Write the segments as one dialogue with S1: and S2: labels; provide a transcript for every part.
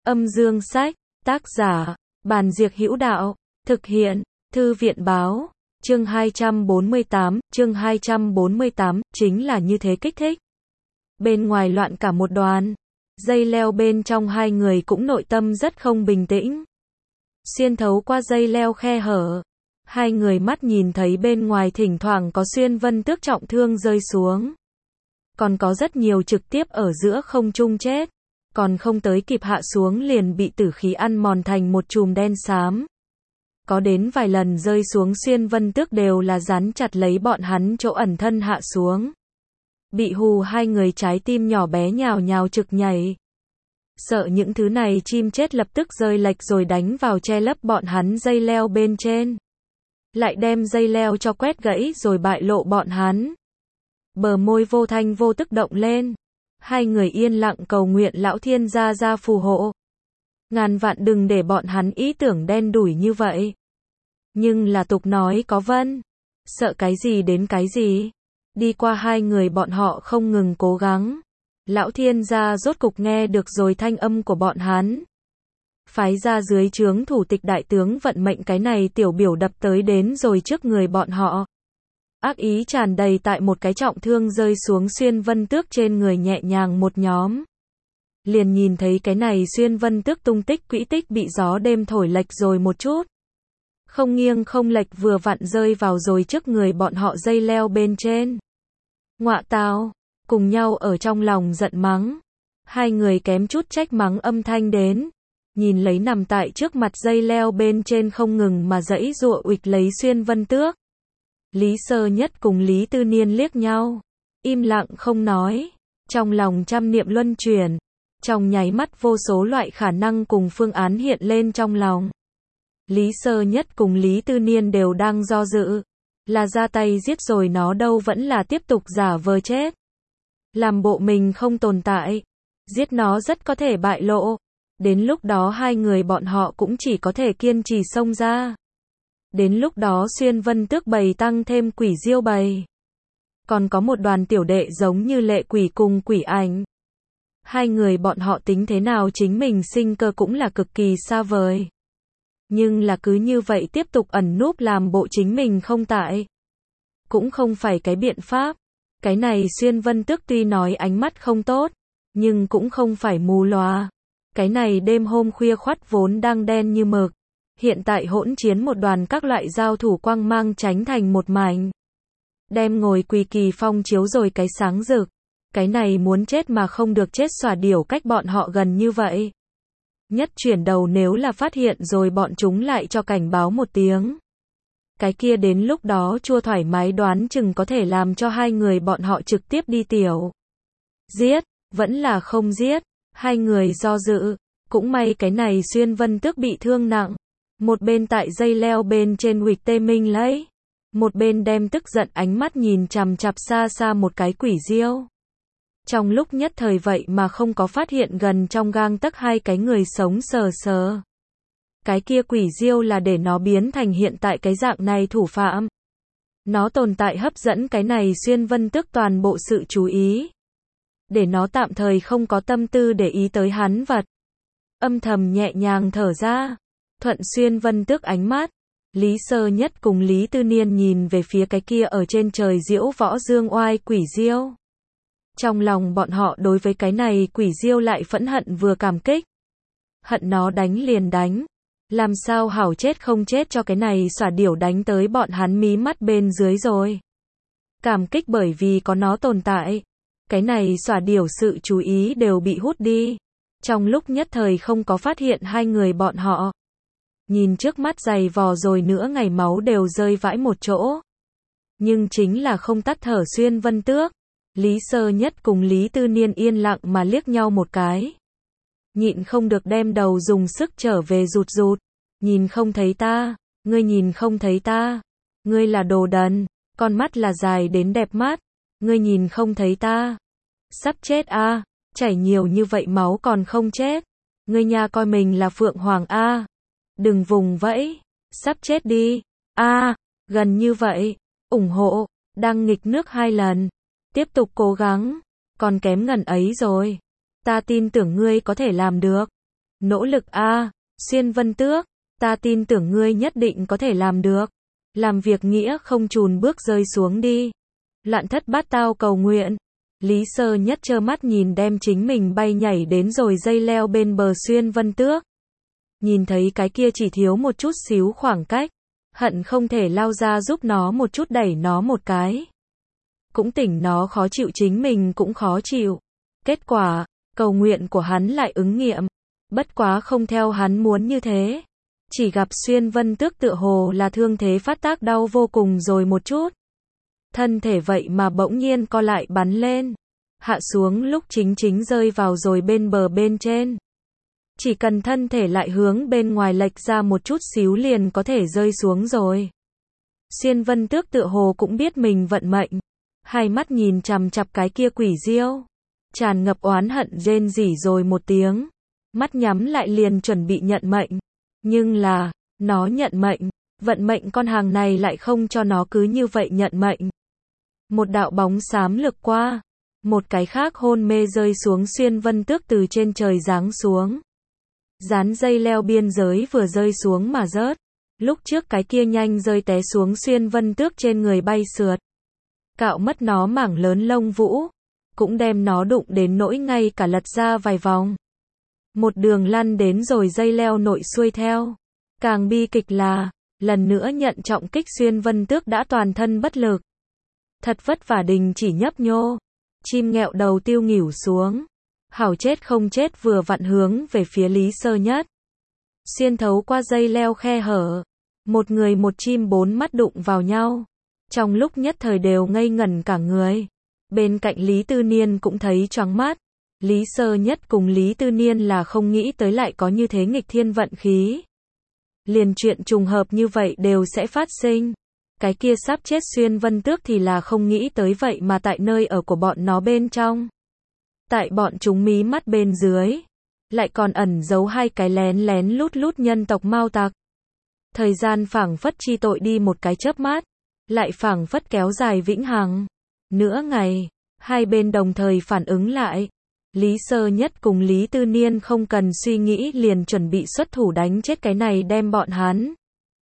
S1: Âm dương sách, tác giả, Bàn Diệc Hữu Đạo, thực hiện, Thư viện báo, chương 248, chính là như thế kích thích. Bên ngoài loạn cả một đoàn, dây leo bên trong hai người cũng nội tâm rất không bình tĩnh. Xuyên thấu qua dây leo khe hở, hai người mắt nhìn thấy bên ngoài thỉnh thoảng có xuyên vân tước trọng thương rơi xuống. Còn có rất nhiều trực tiếp ở giữa không trung chết, còn không tới kịp hạ xuống liền bị tử khí ăn mòn thành một chùm đen xám. Có đến vài lần rơi xuống xuyên vân tước đều là dán chặt lấy bọn hắn chỗ ẩn thân hạ xuống. Bị hù hai người trái tim nhỏ bé nhào nhào trực nhảy. Sợ những thứ này chim chết lập tức rơi lệch rồi đánh vào che lấp bọn hắn dây leo bên trên. Lại đem dây leo cho quét gãy rồi bại lộ bọn hắn. Bờ môi vô thanh vô tức động lên. Hai người yên lặng cầu nguyện lão thiên gia gia phù hộ. Ngàn vạn đừng để bọn hắn ý tưởng đen đủi như vậy. Nhưng là tục nói có vân. Sợ cái gì đến cái gì. Đi qua hai người bọn họ không ngừng cố gắng. Lão thiên gia rốt cục nghe được rồi thanh âm của bọn hắn. Phái ra dưới trướng thủ tịch đại tướng vận mệnh cái này tiểu biểu đập tới đến rồi trước người bọn họ. Ác ý tràn đầy tại một cái trọng thương rơi xuống xuyên vân tước trên người nhẹ nhàng một nhóm. Liền nhìn thấy cái này xuyên vân tước tung tích quỹ tích bị gió đêm thổi lệch rồi một chút. Không nghiêng không lệch vừa vặn rơi vào rồi trước người bọn họ dây leo bên trên. Ngọa tào, cùng nhau ở trong lòng giận mắng. Hai người kém chút trách mắng âm thanh đến. Nhìn lấy nằm tại trước mặt dây leo bên trên không ngừng mà giãy giụa uịch lấy xuyên vân tước. Lý Sơ Nhất cùng Lý Tư Niên liếc nhau, im lặng không nói, trong lòng trăm niệm luân chuyển, trong nháy mắt vô số loại khả năng cùng phương án hiện lên trong lòng. Lý Sơ Nhất cùng Lý Tư Niên đều đang do dự, là ra tay giết rồi nó đâu vẫn là tiếp tục giả vờ chết. Làm bộ mình không tồn tại, giết nó rất có thể bại lộ, đến lúc đó hai người bọn họ cũng chỉ có thể kiên trì xông ra. Đến lúc đó xuyên vân tước bầy tăng thêm quỷ diêu bầy. Còn có một đoàn tiểu đệ giống như lệ quỷ cùng quỷ ảnh. Hai người bọn họ tính thế nào chính mình sinh cơ cũng là cực kỳ xa vời. Nhưng là cứ như vậy tiếp tục ẩn núp làm bộ chính mình không tại. Cũng không phải cái biện pháp. Cái này xuyên vân tước tuy nói ánh mắt không tốt, nhưng cũng không phải mù lòa. Cái này đêm hôm khuya khoắt vốn đang đen như mực. Hiện tại hỗn chiến một đoàn các loại giao thủ quang mang tránh thành một mảnh. Đem ngồi quỳ kỳ phong chiếu rồi cái sáng rực. Cái này muốn chết mà không được chết xòa điểu cách bọn họ gần như vậy. Nhất chuyển đầu nếu là phát hiện rồi bọn chúng lại cho cảnh báo một tiếng. Cái kia đến lúc đó chua thoải mái đoán chừng có thể làm cho hai người bọn họ trực tiếp đi tiểu. Giết, vẫn là không giết. Hai người do dự. Cũng may cái này xuyên vân tước bị thương nặng. Một bên tại dây leo bên trên huỵch tê minh lấy. Một bên đem tức giận ánh mắt nhìn chằm chằm xa xa một cái quỷ diêu. Trong lúc nhất thời vậy mà không có phát hiện gần trong gang tấc hai cái người sống sờ sờ. Cái kia quỷ diêu là để nó biến thành hiện tại cái dạng này thủ phạm. Nó tồn tại hấp dẫn cái này xuyên vân tước toàn bộ sự chú ý. Để nó tạm thời không có tâm tư để ý tới hắn vật. Âm thầm nhẹ nhàng thở ra. Thuận xuyên vân tước ánh mắt. Lý Sơ Nhất cùng Lý Tư Niên nhìn về phía cái kia ở trên trời diễu võ dương oai quỷ diêu. Trong lòng bọn họ đối với cái này quỷ diêu lại phẫn hận vừa cảm kích. Hận nó đánh liền đánh. Làm sao hảo chết không chết cho cái này xòa điểu đánh tới bọn hắn mí mắt bên dưới rồi. Cảm kích bởi vì có nó tồn tại. Cái này xòa điểu sự chú ý đều bị hút đi. Trong lúc nhất thời không có phát hiện hai người bọn họ. Nhìn trước mắt dày vò rồi nữa ngày máu đều rơi vãi một chỗ. Nhưng chính là không tắt thở xuyên vân tước. Lý Sơ Nhất cùng Lý Tư Niên yên lặng mà liếc nhau một cái. Nhịn không được đem đầu dùng sức trở về rụt rụt. Nhìn không thấy ta, ngươi nhìn không thấy ta. Ngươi là đồ đần, con mắt là dài đến đẹp mắt. Ngươi nhìn không thấy ta. Sắp chết a, chảy nhiều như vậy máu còn không chết. Ngươi nha coi mình là Phượng Hoàng a. Đừng vùng vẫy, sắp chết đi. A, gần như vậy, ủng hộ, đăng nghịch nước 2 lần. Tiếp tục cố gắng, còn kém ngần ấy rồi. Ta tin tưởng ngươi có thể làm được. Nỗ lực a, Xuyên Vân Tước, ta tin tưởng ngươi nhất định có thể làm được. Làm việc nghĩa không chùn bước rơi xuống đi. Loạn thất bát tao cầu nguyện. Lý Sơ Nhất trơ mắt nhìn đem chính mình bay nhảy đến rồi dây leo bên bờ Xuyên Vân Tước. Nhìn thấy cái kia chỉ thiếu một chút xíu khoảng cách, hận không thể lao ra giúp nó một chút đẩy nó một cái. Cũng tỉnh nó khó chịu chính mình cũng khó chịu. Kết quả, cầu nguyện của hắn lại ứng nghiệm. Bất quá không theo hắn muốn như thế. Chỉ gặp Xuyên Vân Tước tựa hồ là thương thế phát tác đau vô cùng rồi một chút. Thân thể vậy mà bỗng nhiên co lại bắn lên. Hạ xuống lúc chính rơi vào rồi bên bờ bên trên. Chỉ cần thân thể lại hướng bên ngoài lệch ra một chút xíu liền có thể rơi xuống rồi. Xuyên Vân Tước tựa hồ cũng biết mình vận mệnh. Hai mắt nhìn chằm chằm cái kia quỷ diêu. Tràn ngập oán hận rên rỉ rồi một tiếng. Mắt nhắm lại liền chuẩn bị nhận mệnh. Nhưng là, nó nhận mệnh. Vận mệnh con hàng này lại không cho nó cứ như vậy nhận mệnh. Một đạo bóng xám lược qua. Một cái khác hôn mê rơi xuống Xuyên Vân Tước từ trên trời giáng xuống. Dán dây leo biên giới vừa rơi xuống mà rớt. Lúc trước cái kia nhanh rơi té xuống Xuyên Vân Tước trên người bay sượt. Cạo mất nó mảng lớn lông vũ. Cũng đem nó đụng đến nỗi ngay cả lật ra vài vòng. Một đường lăn đến rồi dây leo nội xuôi theo. Càng bi kịch là, lần nữa nhận trọng kích Xuyên Vân Tước đã toàn thân bất lực. Thật vất vả đình chỉ nhấp nhô. Chim nghẹo đầu tiêu nghỉu xuống. Hảo chết không chết vừa vặn hướng về phía Lý Sơ Nhất. Xuyên thấu qua dây leo khe hở. Một người một chim bốn mắt đụng vào nhau. Trong lúc nhất thời đều ngây ngẩn cả người. Bên cạnh Lý Tư Niên cũng thấy choáng mắt. Lý Sơ Nhất cùng Lý Tư Niên là không nghĩ tới lại có như thế nghịch thiên vận khí. Liền chuyện trùng hợp như vậy đều sẽ phát sinh. Cái kia sắp chết Xuyên Vân Tước thì là không nghĩ tới vậy mà tại nơi ở của bọn nó bên trong. Tại bọn chúng mí mắt bên dưới. Lại còn ẩn giấu hai cái lén lén lút lút nhân tộc Mao Tặc. Thời gian phảng phất chi tội đi một cái chớp mắt. Lại phảng phất kéo dài vĩnh hằng. Nửa ngày, hai bên đồng thời phản ứng lại. Lý Sơ Nhất cùng Lý Tư Niên không cần suy nghĩ liền chuẩn bị xuất thủ đánh chết cái này đem bọn hắn.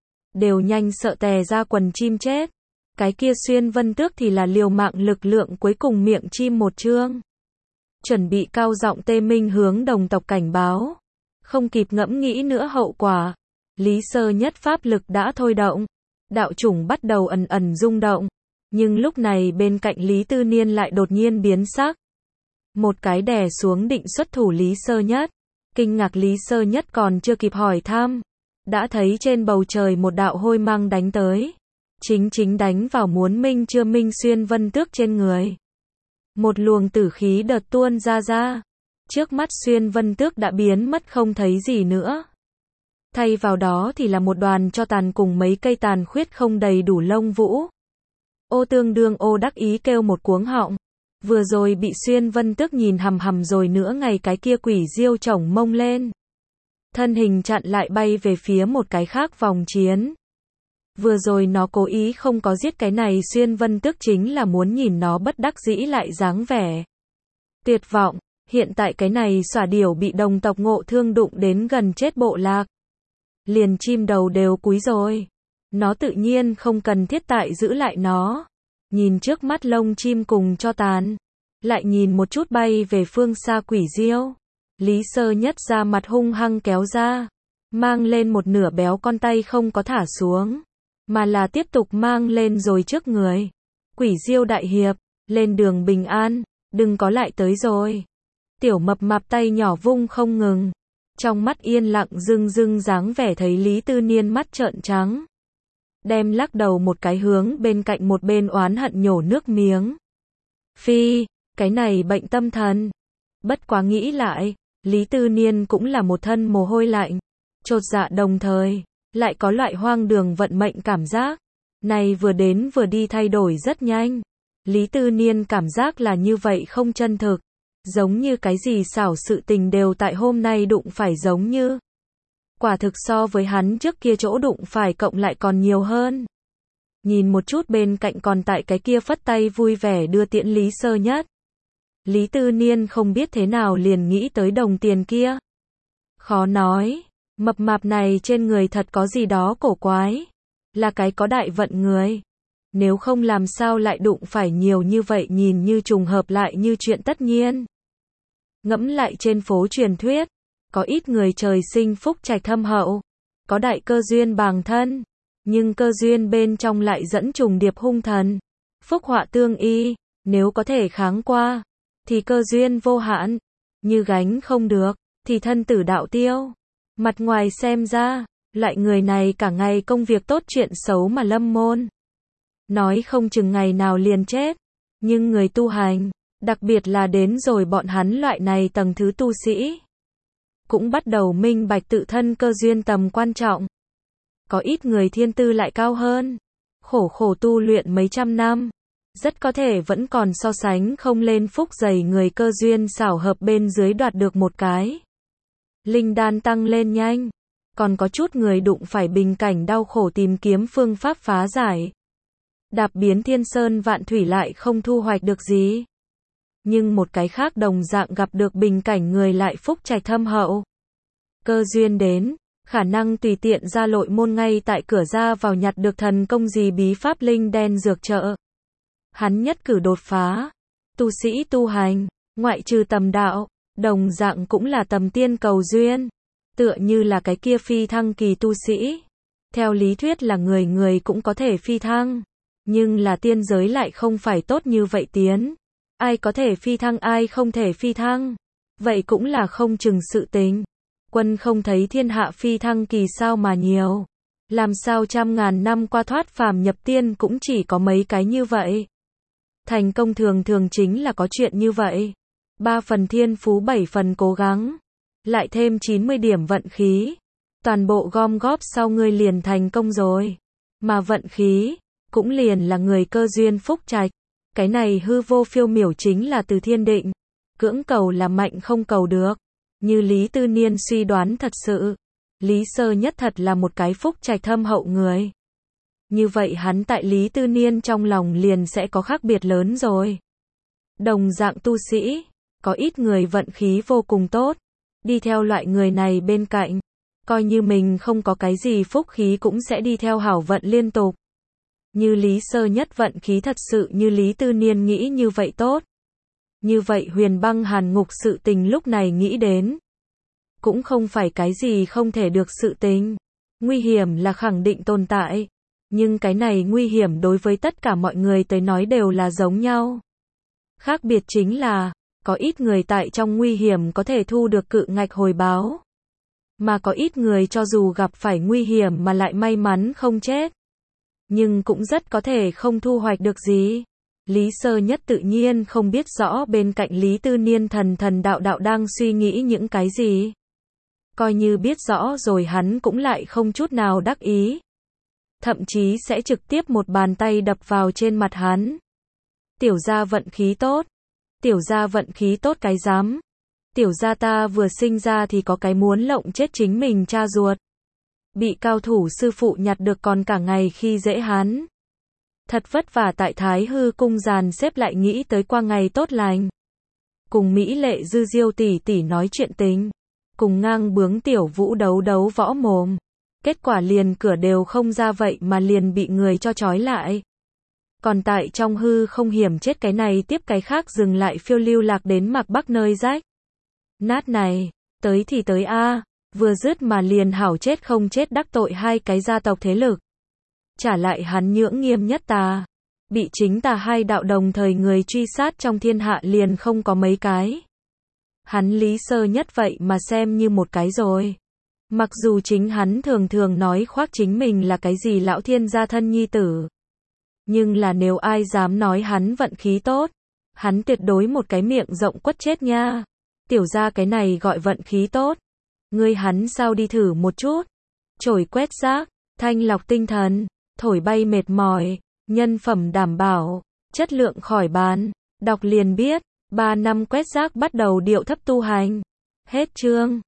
S1: Đều nhanh sợ tè ra quần chim chết. Cái kia Xuyên Vân Tước thì là liều mạng lực lượng cuối cùng miệng chim một chương. Chuẩn bị cao giọng tê minh hướng đồng tộc cảnh báo. Không kịp ngẫm nghĩ nữa hậu quả. Lý Sơ Nhất pháp lực đã thôi động. Đạo chủng bắt đầu ẩn ẩn rung động. Nhưng lúc này bên cạnh Lý Tư Niên lại đột nhiên biến sắc. Một cái đè xuống định xuất thủ Lý Sơ Nhất. Kinh ngạc Lý Sơ Nhất còn chưa kịp hỏi thăm. Đã thấy trên bầu trời một đạo hôi mang đánh tới. Chính đánh vào muốn minh chưa minh Xuyên Vân Tước trên người. Một luồng tử khí đợt tuôn ra. Trước mắt Xuyên Vân Tước đã biến mất không thấy gì nữa. Thay vào đó thì là một đoàn tro tàn cùng mấy cây tàn khuyết không đầy đủ lông vũ. Ô Tương Đương ô đắc ý kêu một cuống họng. Vừa rồi bị Xuyên Vân Tước nhìn hằm hằm rồi nữa ngày cái kia quỷ diêu chổng mông lên. Thân hình chặn lại bay về phía một cái khác vòng chiến. Vừa rồi nó cố ý không có giết cái này Xuyên Vân Tước chính là muốn nhìn nó bất đắc dĩ lại dáng vẻ tuyệt vọng. Hiện tại cái này xỏa điểu bị đồng tộc Ngộ Thương đụng đến gần chết bộ lạc. Liền chim đầu đều cúi rồi. Nó tự nhiên không cần thiết tại giữ lại nó. Nhìn trước mắt lông chim cùng cho tàn. Lại nhìn một chút bay về phương xa quỷ diêu. Lý Sơ Nhất ra mặt hung hăng kéo ra. Mang lên một nửa béo con tay không có thả xuống. Mà là tiếp tục mang lên rồi trước người. Quỷ diêu đại hiệp, lên đường bình an, đừng có lại tới rồi. Tiểu mập mạp tay nhỏ vung không ngừng. Trong mắt yên lặng dưng dáng vẻ thấy Lý Tư Niên mắt trợn trắng. Đem lắc đầu một cái hướng bên cạnh một bên oán hận nhổ nước miếng. Phi, cái này bệnh tâm thần. Bất quá nghĩ lại, Lý Tư Niên cũng là một thân mồ hôi lạnh. Chột dạ đồng thời, lại có loại hoang đường vận mệnh cảm giác. Này vừa đến vừa đi thay đổi rất nhanh. Lý Tư Niên cảm giác là như vậy không chân thực. Giống như cái gì xảo sự tình đều tại hôm nay đụng phải giống như. Quả thực so với hắn trước kia chỗ đụng phải cộng lại còn nhiều hơn. Nhìn một chút bên cạnh còn tại cái kia phất tay vui vẻ đưa tiễn Lý Sơ Nhất. Lý Tư Niên không biết thế nào liền nghĩ tới đồng tiền kia. Khó nói, mập mạp này trên người thật có gì đó cổ quái. Là cái có đại vận người. Nếu không làm sao lại đụng phải nhiều như vậy, nhìn như trùng hợp lại như chuyện tất nhiên. Ngẫm lại trên phố truyền thuyết, có ít người trời sinh phúc trạch thâm hậu, có đại cơ duyên bàng thân, nhưng cơ duyên bên trong lại dẫn trùng điệp hung thần. Phúc họa tương y, nếu có thể kháng qua, thì cơ duyên vô hạn, như gánh không được, thì thân tử đạo tiêu. Mặt ngoài xem ra, loại người này cả ngày công việc tốt chuyện xấu mà lâm môn. Nói không chừng ngày nào liền chết. Nhưng người tu hành, đặc biệt là đến rồi bọn hắn loại này tầng thứ tu sĩ, cũng bắt đầu minh bạch tự thân cơ duyên tầm quan trọng. Có ít người thiên tư lại cao hơn, khổ khổ tu luyện mấy trăm năm, rất có thể vẫn còn so sánh không lên phúc dày người cơ duyên xảo hợp bên dưới đoạt được một cái linh đan tăng lên nhanh. Còn có chút người đụng phải bình cảnh đau khổ tìm kiếm phương pháp phá giải, đạp biến thiên sơn vạn thủy lại không thu hoạch được gì. Nhưng một cái khác đồng dạng gặp được bình cảnh người lại phúc trạch thâm hậu. Cơ duyên đến, khả năng tùy tiện ra nội môn ngay tại cửa ra vào nhặt được thần công gì bí pháp linh đen dược trợ. Hắn nhất cử đột phá. Tu sĩ tu hành, ngoại trừ tầm đạo, đồng dạng cũng là tầm tiên cầu duyên. Tựa như là cái kia phi thăng kỳ tu sĩ. Theo lý thuyết là người người cũng có thể phi thăng. Nhưng là tiên giới lại không phải tốt như vậy tiến. Ai có thể phi thăng ai không thể phi thăng. Vậy cũng là không chừng sự tình. Quân không thấy thiên hạ phi thăng kỳ sao mà nhiều. Làm sao trăm ngàn năm qua thoát phàm nhập tiên cũng chỉ có mấy cái như vậy. Thành công thường thường chính là có chuyện như vậy. 3 phần thiên phú 7 phần cố gắng. Lại thêm 90 điểm vận khí. Toàn bộ gom góp sau ngươi liền thành công rồi. Mà vận khí, cũng liền là người cơ duyên phúc trạch. Cái này hư vô phiêu miểu chính là từ thiên định. Cưỡng cầu là mạnh không cầu được. Như Lý Tư Niên suy đoán thật sự. Lý Sơ Nhất thật là một cái phúc trạch thâm hậu người. Như vậy hắn tại Lý Tư Niên trong lòng liền sẽ có khác biệt lớn rồi. Đồng dạng tu sĩ, có ít người vận khí vô cùng tốt. Đi theo loại người này bên cạnh, coi như mình không có cái gì phúc khí cũng sẽ đi theo hảo vận liên tục. Như Lý Sơ Nhất vận khí thật sự như Lý Tư Niên nghĩ như vậy tốt. Như vậy huyền băng hàn ngục sự tình lúc này nghĩ đến. Cũng không phải cái gì không thể được sự tình. Nguy hiểm là khẳng định tồn tại. Nhưng cái này nguy hiểm đối với tất cả mọi người tới nói đều là giống nhau. Khác biệt chính là, có ít người tại trong nguy hiểm có thể thu được cự ngạch hồi báo. Mà có ít người cho dù gặp phải nguy hiểm mà lại may mắn không chết. Nhưng cũng rất có thể không thu hoạch được gì. Lý Sơ Nhất tự nhiên không biết rõ bên cạnh Lý Tư Niên thần đạo đạo đang suy nghĩ những cái gì. Coi như biết rõ rồi hắn cũng lại không chút nào đắc ý. Thậm chí sẽ trực tiếp một bàn tay đập vào trên mặt hắn. Tiểu gia vận khí tốt. Tiểu gia vận khí tốt cái dám. Tiểu gia ta vừa sinh ra thì có cái muốn lộng chết chính mình cha ruột. Bị cao thủ sư phụ nhặt được còn cả ngày khi dễ hắn. Thật vất vả tại Thái Hư cung dàn xếp lại nghĩ tới qua ngày tốt lành. Cùng Mỹ Lệ Dư Diêu tỷ tỷ nói chuyện tình. Cùng ngang bướng Tiểu Vũ đấu võ mồm. Kết quả liền cửa đều không ra vậy mà liền bị người cho trói lại. Còn tại trong hư không hiểm chết cái này tiếp cái khác dừng lại phiêu lưu lạc đến Mạc Bắc nơi rách nát này. Tới thì tới a, vừa dứt mà liền hảo chết không chết đắc tội hai cái gia tộc thế lực. Trả lại hắn nhưỡng nghiêm nhất tà. Bị chính tà hai đạo đồng thời người truy sát trong thiên hạ liền không có mấy cái. Hắn Lý Sơ Nhất vậy mà xem như một cái rồi. Mặc dù chính hắn thường thường nói khoác chính mình là cái gì lão thiên gia thân nhi tử. Nhưng là nếu ai dám nói hắn vận khí tốt, hắn tuyệt đối một cái miệng rộng quất chết nha. Tiểu gia cái này gọi vận khí tốt. Ngươi hắn sao đi thử một chút. Chổi quét rác, thanh lọc tinh thần, thổi bay mệt mỏi, nhân phẩm đảm bảo, chất lượng khỏi bàn. Đọc liền biết, 3 năm quét rác bắt đầu điệu thấp tu hành. Hết chương.